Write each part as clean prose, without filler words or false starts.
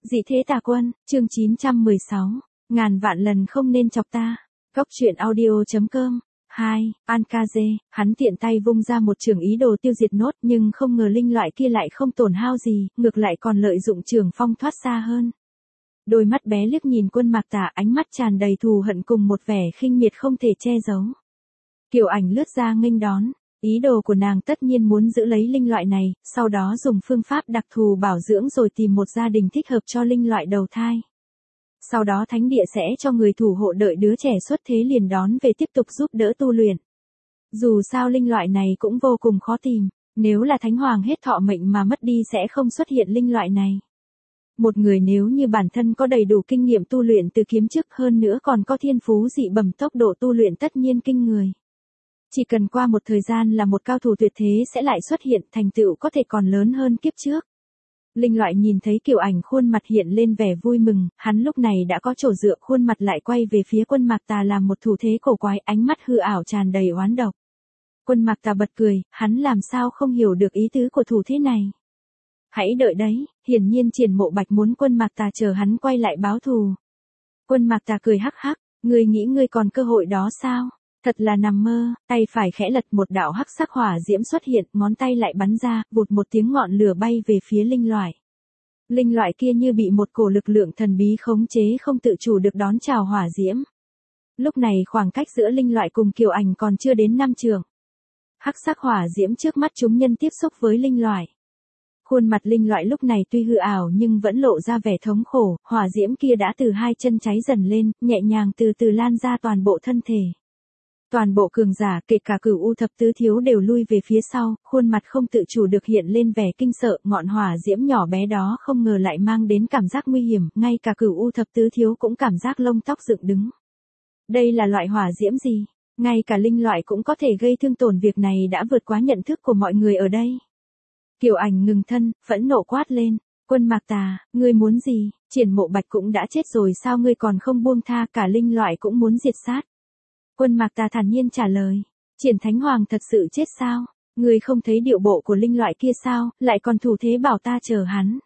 Dị thế tà quân, chương 916. Ngàn vạn lần không nên chọc ta. Góc truyện audio.com. 2. Ankaze, hắn tiện tay vung ra một trường ý đồ tiêu diệt nốt, nhưng không ngờ linh loại kia lại không tổn hao gì, ngược lại còn lợi dụng trường phong thoát xa hơn. Đôi mắt bé liếc nhìn Quân Mạc Tà, ánh mắt tràn đầy thù hận cùng một vẻ khinh miệt không thể che giấu. Kiều Ảnh lướt ra nghênh đón. Ý đồ của nàng tất nhiên muốn giữ lấy linh loại này, sau đó dùng phương pháp đặc thù bảo dưỡng rồi tìm một gia đình thích hợp cho linh loại đầu thai. Sau đó thánh địa sẽ cho người thủ hộ đợi đứa trẻ xuất thế liền đón về tiếp tục giúp đỡ tu luyện. Dù sao linh loại này cũng vô cùng khó tìm, nếu là thánh hoàng hết thọ mệnh mà mất đi sẽ không xuất hiện linh loại này. Một người nếu như bản thân có đầy đủ kinh nghiệm tu luyện từ kiếm chức hơn nữa còn có thiên phú dị bẩm, tốc độ tu luyện tất nhiên kinh người. Chỉ cần qua một thời gian là một cao thủ tuyệt thế sẽ lại xuất hiện, thành tựu có thể còn lớn hơn kiếp trước. Linh loại nhìn thấy Kiều Ảnh, khuôn mặt hiện lên vẻ vui mừng, hắn lúc này đã có chỗ dựa, khuôn mặt lại quay về phía Quân Mạc Tà làm một thủ thế cổ quái, ánh mắt hư ảo tràn đầy oán độc. Quân Mạc Tà bật cười, hắn làm sao không hiểu được ý tứ của thủ thế này. Hãy đợi đấy, hiển nhiên Triển Mộ Bạch muốn Quân Mạc Tà chờ hắn quay lại báo thù. Quân Mạc Tà cười hắc hắc, ngươi nghĩ ngươi còn cơ hội đó sao? Thật là nằm mơ, tay phải khẽ lật, một đạo hắc sắc hỏa diễm xuất hiện, ngón tay lại bắn ra, vụt một tiếng ngọn lửa bay về phía linh loại. Linh loại kia như bị một cổ lực lượng thần bí khống chế không tự chủ được đón chào hỏa diễm. Lúc này khoảng cách giữa linh loại cùng Kiều Ảnh còn chưa đến 5 trượng. Hắc sắc hỏa diễm trước mắt chúng nhân tiếp xúc với linh loại. Khuôn mặt linh loại lúc này tuy hư ảo nhưng vẫn lộ ra vẻ thống khổ, hỏa diễm kia đã từ hai chân cháy dần lên, nhẹ nhàng từ từ lan ra toàn bộ thân thể. Toàn bộ cường giả, kể cả Cửu U thập tứ thiếu đều lui về phía sau, khuôn mặt không tự chủ được hiện lên vẻ kinh sợ, ngọn hỏa diễm nhỏ bé đó không ngờ lại mang đến cảm giác nguy hiểm, ngay cả Cửu U thập tứ thiếu cũng cảm giác lông tóc dựng đứng. Đây là loại hỏa diễm gì? Ngay cả linh loại cũng có thể gây thương tổn, việc này đã vượt quá nhận thức của mọi người ở đây. Kiều Ảnh ngừng thân, phẫn nộ quát lên, Quân Mạc Tà, ngươi muốn gì? Triển Mộ Bạch cũng đã chết rồi sao ngươi còn không buông tha, cả linh loại cũng muốn diệt sát. Quân Mạc Tà thản nhiên trả lời, Triển Thánh Hoàng thật sự chết sao? Ngươi không thấy điệu bộ của linh loại kia sao, lại còn thủ thế bảo ta chờ hắn.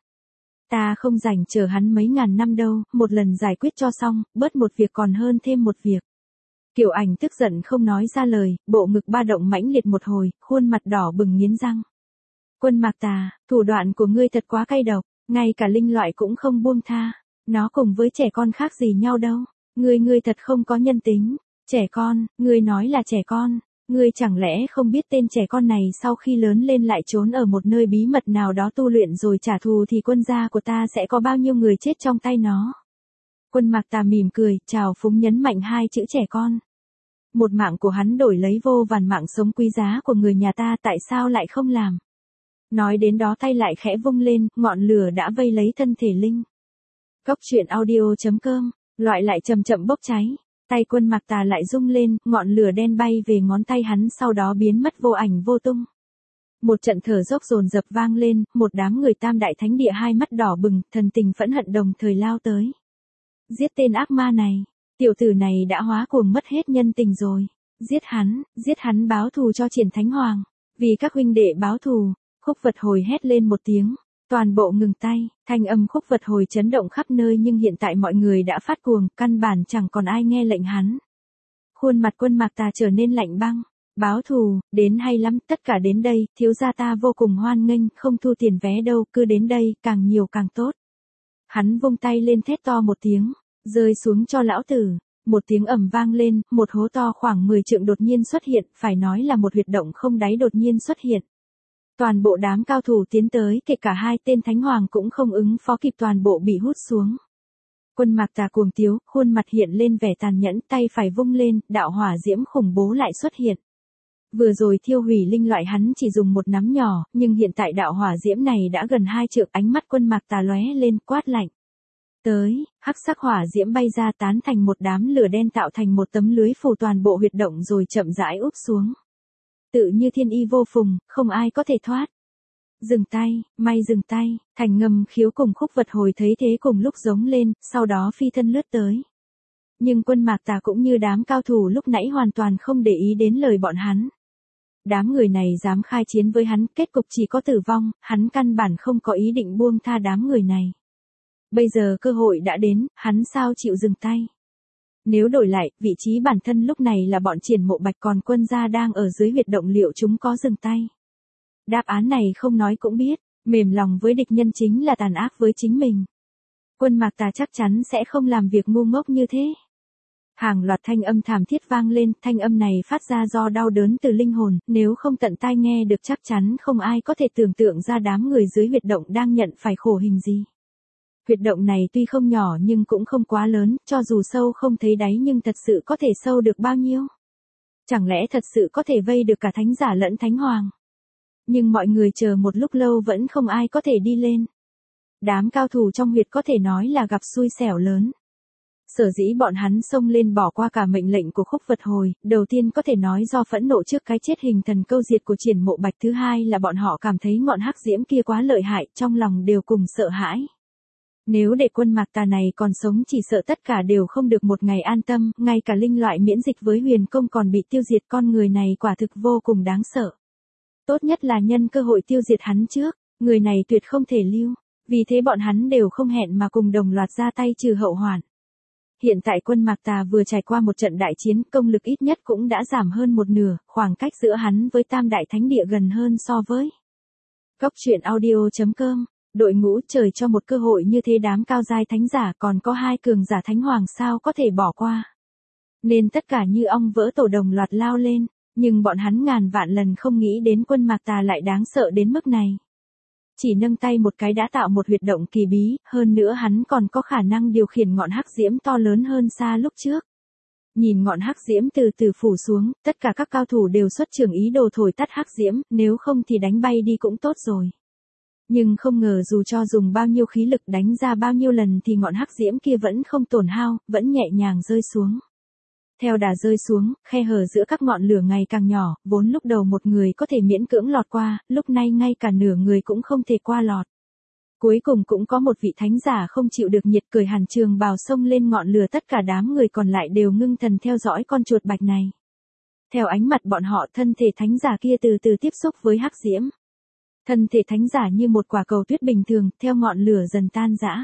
Ta không rảnh chờ hắn mấy ngàn năm đâu, một lần giải quyết cho xong, bớt một việc còn hơn thêm một việc. Kiều Ảnh tức giận không nói ra lời, bộ ngực ba động mãnh liệt một hồi, khuôn mặt đỏ bừng nghiến răng. Quân Mạc Tà, thủ đoạn của ngươi thật quá cay độc, ngay cả linh loại cũng không buông tha, nó cùng với trẻ con khác gì nhau đâu, ngươi thật không có nhân tính. Trẻ con, ngươi nói là trẻ con, ngươi chẳng lẽ không biết tên trẻ con này sau khi lớn lên lại trốn ở một nơi bí mật nào đó tu luyện rồi trả thù thì quân gia của ta sẽ có bao nhiêu người chết trong tay nó. Quân Mạc Tà mỉm cười, chào phúng nhấn mạnh hai chữ trẻ con. Một mạng của hắn đổi lấy vô vàn mạng sống quý giá của người nhà ta, tại sao lại không làm? Nói đến đó tay lại khẽ vung lên, ngọn lửa đã vây lấy thân thể linh. Góc truyện audio.com, loại lại chậm chậm bốc cháy. Tay Quân Mạc Tà lại rung lên, ngọn lửa đen bay về ngón tay hắn sau đó biến mất vô ảnh vô tung. Một trận thở dốc dồn dập vang lên, một đám người Tam Đại Thánh Địa hai mắt đỏ bừng, thần tình phẫn hận đồng thời lao tới. Giết tên ác ma này, tiểu tử này đã hóa cuồng mất hết nhân tình rồi. Giết hắn báo thù cho Triển Thánh Hoàng. Vì các huynh đệ báo thù, Khúc Vật Hồi hét lên một tiếng. Toàn bộ ngừng tay, thanh âm Khúc Vật Hồi chấn động khắp nơi, nhưng hiện tại mọi người đã phát cuồng, căn bản chẳng còn ai nghe lệnh hắn. Khuôn mặt Quân Mạc Tà trở nên lạnh băng. Báo thù, đến hay lắm, tất cả đến đây, thiếu gia ta vô cùng hoan nghênh, không thu tiền vé đâu, cứ đến đây, càng nhiều càng tốt. Hắn vung tay lên thét to một tiếng, rơi xuống cho lão tử. Một tiếng ầm vang lên, một hố to khoảng 10 trượng đột nhiên xuất hiện, phải nói là một huyệt động không đáy đột nhiên xuất hiện. Toàn bộ đám cao thủ tiến tới, kể cả hai tên thánh hoàng cũng không ứng phó kịp, toàn bộ bị hút xuống. Quân Mạc Tà cuồng tiếu, khuôn mặt hiện lên vẻ tàn nhẫn, tay phải vung lên, đạo hỏa diễm khủng bố lại xuất hiện. Vừa rồi thiêu hủy linh loại hắn chỉ dùng một nắm nhỏ, nhưng hiện tại đạo hỏa diễm này đã gần 2 trượng, ánh mắt Quân Mạc Tà lóe lên, quát lạnh. Tới, hắc sắc hỏa diễm bay ra tán thành một đám lửa đen tạo thành một tấm lưới phủ toàn bộ huyệt động rồi chậm rãi úp xuống. Tự như thiên y vô phùng, không ai có thể thoát. Dừng tay, Thành Ngầm Khiếu cùng Khúc Vật Hồi thấy thế cùng lúc giống lên, sau đó phi thân lướt tới. Nhưng Quân Mạc Tà cũng như đám cao thủ lúc nãy hoàn toàn không để ý đến lời bọn hắn. Đám người này dám khai chiến với hắn, kết cục chỉ có tử vong, hắn căn bản không có ý định buông tha đám người này. Bây giờ cơ hội đã đến, hắn sao chịu dừng tay. Nếu đổi lại, vị trí bản thân lúc này là bọn Triển Mộ Bạch, còn quân gia đang ở dưới huyệt động, liệu chúng có dừng tay? Đáp án này không nói cũng biết, mềm lòng với địch nhân chính là tàn ác với chính mình. Quân Mạc Tà chắc chắn sẽ không làm việc ngu ngốc như thế. Hàng loạt thanh âm thảm thiết vang lên, thanh âm này phát ra do đau đớn từ linh hồn, nếu không tận tai nghe được chắc chắn không ai có thể tưởng tượng ra đám người dưới huyệt động đang nhận phải khổ hình gì. Huyệt động này tuy không nhỏ nhưng cũng không quá lớn, cho dù sâu không thấy đáy nhưng thật sự có thể sâu được bao nhiêu? Chẳng lẽ thật sự có thể vây được cả thánh giả lẫn thánh hoàng? Nhưng mọi người chờ một lúc lâu vẫn không ai có thể đi lên. Đám cao thủ trong huyệt có thể nói là gặp xui xẻo lớn. Sở dĩ bọn hắn xông lên bỏ qua cả mệnh lệnh của Khúc Vật Hồi, đầu tiên có thể nói do phẫn nộ trước cái chết hình thần câu diệt của Triển Mộ Bạch, thứ hai là bọn họ cảm thấy ngọn hắc diễm kia quá lợi hại, trong lòng đều cùng sợ hãi. Nếu để quân Mạc Tà này còn sống chỉ sợ tất cả đều không được một ngày an tâm, ngay cả linh loại miễn dịch với huyền công còn bị tiêu diệt, con người này quả thực vô cùng đáng sợ. Tốt nhất là nhân cơ hội tiêu diệt hắn trước, người này tuyệt không thể lưu, vì thế bọn hắn đều không hẹn mà cùng đồng loạt ra tay trừ hậu hoạn. Hiện tại quân Mạc Tà vừa trải qua một trận đại chiến, công lực ít nhất cũng đã giảm hơn một nửa, khoảng cách giữa hắn với Tam Đại Thánh Địa gần hơn so với. Góc truyện audio.com, đội ngũ trời cho một cơ hội như thế đám cao giai thánh giả còn có hai cường giả thánh hoàng sao có thể bỏ qua. Nên tất cả như ong vỡ tổ đồng loạt lao lên, nhưng bọn hắn ngàn vạn lần không nghĩ đến quân Mạc Tà lại đáng sợ đến mức này. Chỉ nâng tay một cái đã tạo một huyệt động kỳ bí, hơn nữa hắn còn có khả năng điều khiển ngọn hắc diễm to lớn hơn xa lúc trước. Nhìn ngọn hắc diễm từ từ phủ xuống, tất cả các cao thủ đều xuất trường ý đồ thổi tắt hắc diễm, nếu không thì đánh bay đi cũng tốt rồi. Nhưng không ngờ dù cho dùng bao nhiêu khí lực đánh ra bao nhiêu lần thì ngọn hắc diễm kia vẫn không tổn hao, vẫn nhẹ nhàng rơi xuống. Theo đà rơi xuống, khe hở giữa các ngọn lửa ngày càng nhỏ, vốn lúc đầu một người có thể miễn cưỡng lọt qua, lúc này ngay cả nửa người cũng không thể qua lọt. Cuối cùng cũng có một vị thánh giả không chịu được nhiệt cởi hàn trường bào xông lên ngọn lửa, tất cả đám người còn lại đều ngưng thần theo dõi con chuột bạch này. Theo ánh mặt bọn họ, thân thể thánh giả kia từ từ tiếp xúc với hắc diễm. Thân thể thánh giả như một quả cầu tuyết bình thường, theo ngọn lửa dần tan rã.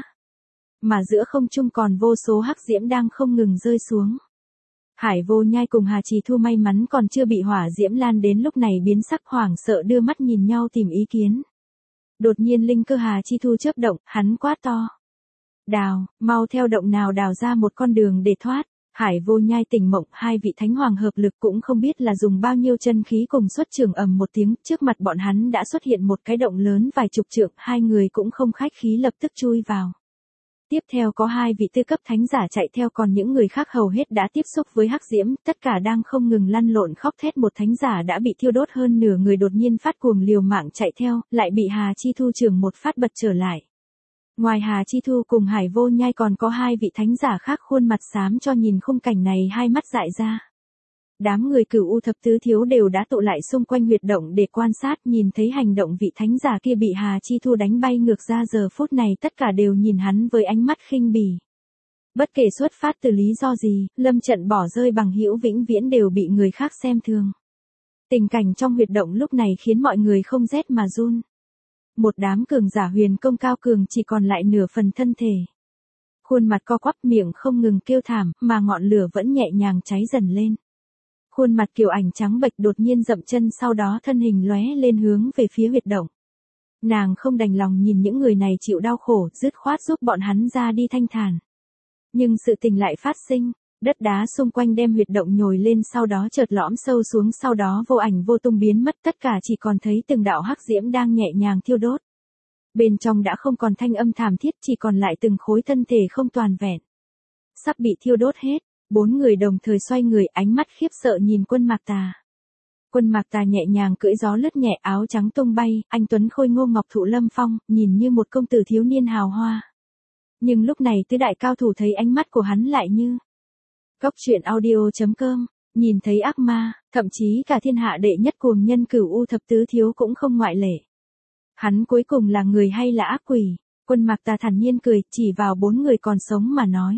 Mà giữa không trung còn vô số hắc diễm đang không ngừng rơi xuống. Hải Vô Nhai cùng Hà Trì Thu may mắn còn chưa bị hỏa diễm lan đến lúc này biến sắc hoảng sợ đưa mắt nhìn nhau tìm ý kiến. Đột nhiên linh cơ Hà Chi Thu chớp động, hắn quát to. Đào, mau theo động nào đào ra một con đường để thoát. Hải Vô Nhai tỉnh mộng, hai vị thánh hoàng hợp lực cũng không biết là dùng bao nhiêu chân khí cùng xuất trường, ầm một tiếng, trước mặt bọn hắn đã xuất hiện một cái động lớn vài chục trượng, hai người cũng không khách khí lập tức chui vào. Tiếp theo có hai vị tư cấp thánh giả chạy theo, còn những người khác hầu hết đã tiếp xúc với hắc diễm, tất cả đang không ngừng lăn lộn khóc thét. Một thánh giả đã bị thiêu đốt hơn nửa người đột nhiên phát cuồng liều mạng chạy theo, lại bị Hà Chi Thu chưởng một phát bật trở lại. Ngoài Hà Chi Thu cùng Hải Vô Nhai còn có hai vị thánh giả khác khuôn mặt xám cho, nhìn khung cảnh này hai mắt dại ra. Đám người Cửu U Thập Tứ Thiếu đều đã tụ lại xung quanh huyệt động để quan sát, nhìn thấy hành động vị thánh giả kia bị Hà Chi Thu đánh bay ngược ra, giờ phút này tất cả đều nhìn hắn với ánh mắt khinh bỉ. Bất kể xuất phát từ lý do gì, lâm trận bỏ rơi bằng hữu vĩnh viễn đều bị người khác xem thường. Tình cảnh trong huyệt động lúc này khiến mọi người không rét mà run. Một đám cường giả huyền công cao cường chỉ còn lại nửa phần thân thể. Khuôn mặt co quắp, miệng không ngừng kêu thảm, mà ngọn lửa vẫn nhẹ nhàng cháy dần lên. Khuôn mặt Kiều Ảnh trắng bệch đột nhiên dậm chân, sau đó thân hình lóe lên hướng về phía huyệt động. Nàng không đành lòng nhìn những người này chịu đau khổ, dứt khoát giúp bọn hắn ra đi thanh thản. Nhưng sự tình lại phát sinh, đất đá xung quanh đem huyệt động nhồi lên, sau đó chợt lõm sâu xuống, sau đó vô ảnh vô tung biến mất, tất cả chỉ còn thấy từng đạo hắc diễm đang nhẹ nhàng thiêu đốt. Bên trong đã không còn thanh âm thảm thiết, chỉ còn lại từng khối thân thể không toàn vẹn. Sắp bị thiêu đốt hết. Bốn người đồng thời xoay người, ánh mắt khiếp sợ nhìn quân Mạc Tà. Quân Mạc Tà nhẹ nhàng cưỡi gió lướt nhẹ, áo trắng tung bay, anh tuấn khôi ngô ngọc thụ lâm phong, nhìn như một công tử thiếu niên hào hoa. Nhưng lúc này tứ đại cao thủ thấy ánh mắt của hắn lại như. Góc truyện audio.com, nhìn thấy ác ma, thậm chí cả thiên hạ đệ nhất cuồng nhân Cửu U Thập Tứ Thiếu cũng không ngoại lệ. Hắn cuối cùng là người hay là ác quỷ? Quân Mạc Tà thản nhiên cười, chỉ vào bốn người còn sống mà nói.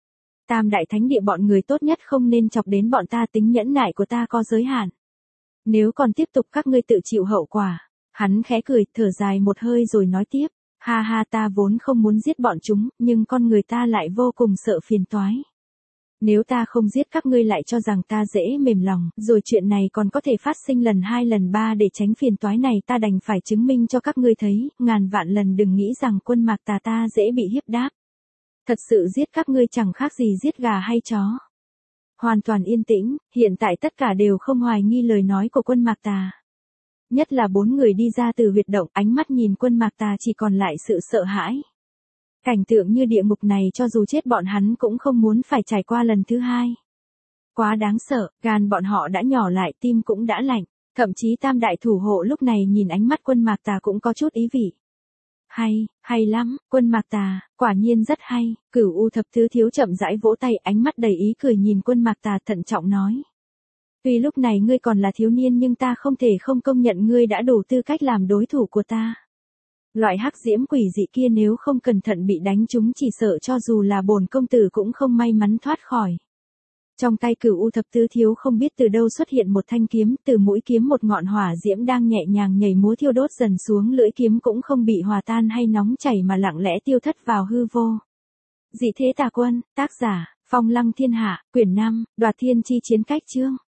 Tam Đại Thánh Địa bọn người tốt nhất không nên chọc đến bọn ta, tính nhẫn nại của ta có giới hạn. Nếu còn tiếp tục các ngươi tự chịu hậu quả. Hắn khẽ cười, thở dài một hơi rồi nói tiếp. Ha ha, ta vốn không muốn giết bọn chúng, nhưng con người ta lại vô cùng sợ phiền toái. Nếu ta không giết các ngươi lại cho rằng ta dễ mềm lòng, rồi chuyện này còn có thể phát sinh lần 2 lần 3 để tránh phiền toái này, ta đành phải chứng minh cho các ngươi thấy, ngàn vạn lần đừng nghĩ rằng quân Mạc Tà ta dễ bị hiếp đáp. Thật sự giết các ngươi chẳng khác gì giết gà hay chó. Hoàn toàn yên tĩnh, hiện tại tất cả đều không hoài nghi lời nói của quân Mạc Tà. Nhất là 4 người đi ra từ huyệt động, ánh mắt nhìn quân Mạc Tà chỉ còn lại sự sợ hãi. Cảnh tượng như địa ngục này cho dù chết bọn hắn cũng không muốn phải trải qua lần thứ 2. Quá đáng sợ, gan bọn họ đã nhỏ lại, tim cũng đã lạnh. Thậm chí tam đại thủ hộ lúc này nhìn ánh mắt quân Mạc Tà cũng có chút ý vị. Hay lắm, quân Mạc Tà, quả nhiên rất hay. Cửu U Thập Tứ Thiếu chậm rãi vỗ tay, ánh mắt đầy ý cười nhìn quân Mạc Tà thận trọng nói. Tuy lúc này ngươi còn là thiếu niên nhưng ta không thể không công nhận ngươi đã đủ tư cách làm đối thủ của ta. Loại hắc diễm quỷ dị kia nếu không cẩn thận bị đánh trúng chỉ sợ cho dù là bổn công tử cũng không may mắn thoát khỏi. Trong tay Cửu U Thập Tứ Thiếu không biết từ đâu xuất hiện một thanh kiếm, từ mũi kiếm một ngọn hỏa diễm đang nhẹ nhàng nhảy múa thiêu đốt dần xuống, lưỡi kiếm cũng không bị hòa tan hay nóng chảy mà lặng lẽ tiêu thất vào hư vô. Dị Thế Tà Quân, tác giả, Phong Lăng Thiên Hạ, quyển 5, Đoạt Thiên Chi Chiến Cách chương.